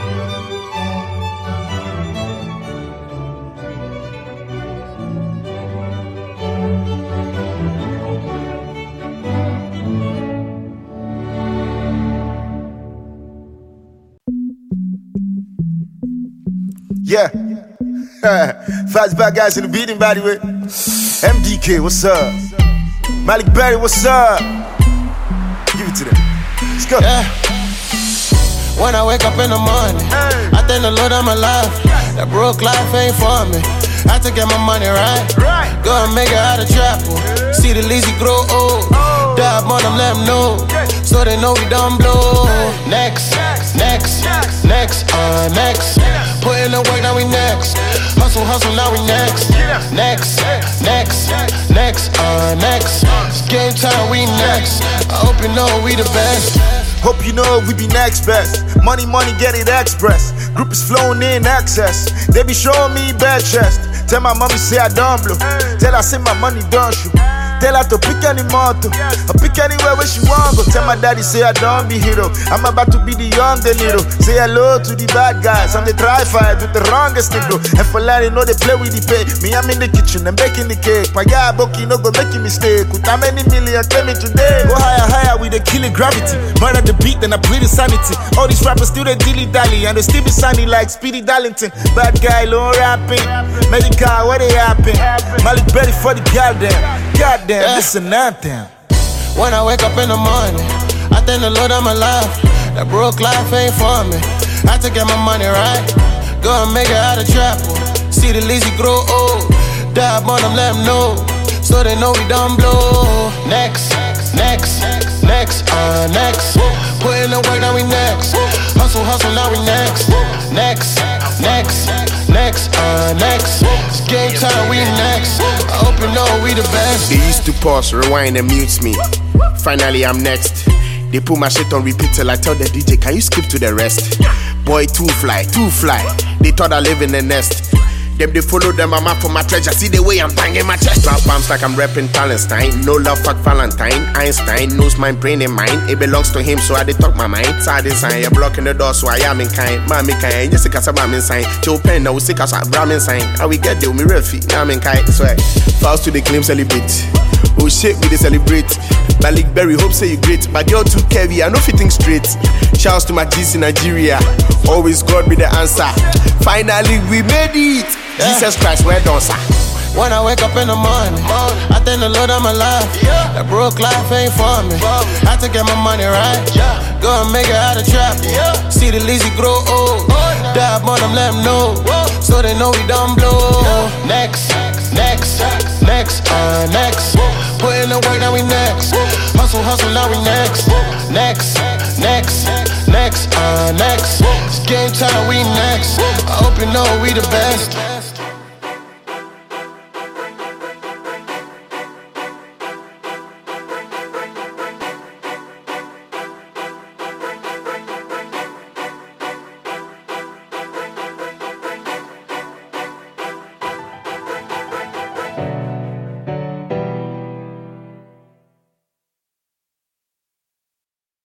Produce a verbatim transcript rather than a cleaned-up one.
Yeah. Fast bad guys in the beating, by the way. M D K, what's up? Malik Berry, what's up? Give it to them. Let's go. Yeah. When I wake up in the morning, hey. I thank the Lord I'm alive. That broke life ain't for me. I had to get my money right. right. Go and make it out of trouble. Yeah. See the lazy grow old. Oh. Dab on them, let them know. Yeah. So they know we done blow. Hey. Next, next, next, next, next, uh, next. Yes. Put in the work, now we next. Hustle, hustle, now we next. Yes. Next, next, next, next, uh, next. It's game time, we next. I hope you know we the best. Hope you know we be next best. Money, money, get it express. Group is flowing in access. They be showing me bad chest. Tell my mommy say I don't blow. Tell her say my money don't shoot. Tell her to pick any motto, or pick anywhere where she want go. Tell my daddy say I don't be hero. I'm about to be the young De Niro. Say hello to the bad guys. I'm the try fight with the wrongest nigga. And for that they know they play with the pay. Me I'm in the kitchen and baking the cake. My guy Boki no go make a mistake. With how many millions came in today? Go higher, higher with the killing gravity. Murder the beat then I breathe insanity. All these rappers still they dilly dally and they still be sunny like Speedy Darlington. Bad guy low rapping. Medical where they happen. Malik Berry for the goddamn. Goddamn. Yeah. Listen now, damn. When I wake up in the morning, I thank the Lord I'm alive. That broke life ain't for me. I had to get my money right. Go and make it out of trouble. See the lazy grow old. Dab on them, let them know. So they know we done blow. Next, next, next, uh, next. Put in the work, now we next. Hustle, hustle, now we next. Next, next, next, uh, next. It's game time, we next. I hope you know we the best. They used to pause, rewind and mute me. Finally I'm next. They put my shit on repeat till I tell the D J, can you skip to the rest? Boy, too fly, too fly. They thought I live in the nest. Them they follow them, I'm out for my treasure. See the way I'm banging my chest. Rap bombs like I'm repping Palestine. No love, fuck Valentine. Einstein knows my brain and mine. It belongs to him, so I dey talk my mind. Sad design, you're blocking the door, so I am in kind. Mommy kind, yes, it's a ramen sign. Joe Pen, now we sick as a ramen sign. How we get there, me refi, I'm in kind. Swear, fouls to the claim celebrate. Oh shit, we dey celebrate. Malik Berry, hope say you great. My girl too heavy, I know fitting straight. Shouts to my G's in Nigeria. Always God be the answer. Finally we made it. Yeah. Jesus Christ, where don't sir? When I wake up in the morning, I thank the Lord I'm alive. Yeah. That broke life ain't for me. I had to get my money right. Yeah. Go and make it out of trouble. Yeah. See the lazy grow old. Oh, no. Dab on them, let them know. Whoa. So they know we done blow. Yeah. Next, next, next, uh, next. Whoa. Put in the work, now we next. Whoa. Hustle, hustle, now we next. Whoa. Next, next, next, uh, next. It's game time, we next. I hope you know we the best.